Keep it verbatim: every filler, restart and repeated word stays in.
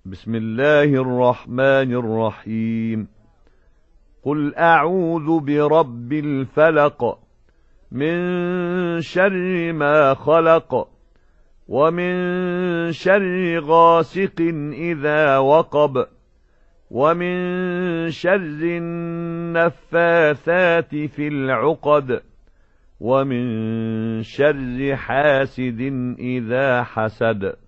بسم الله الرحمن الرحيم. قل أعوذ برب الفلق من شر ما خلق ومن شر غاسق إذا وقب ومن شر النفاثات في العقد ومن شر حاسد إذا حسد.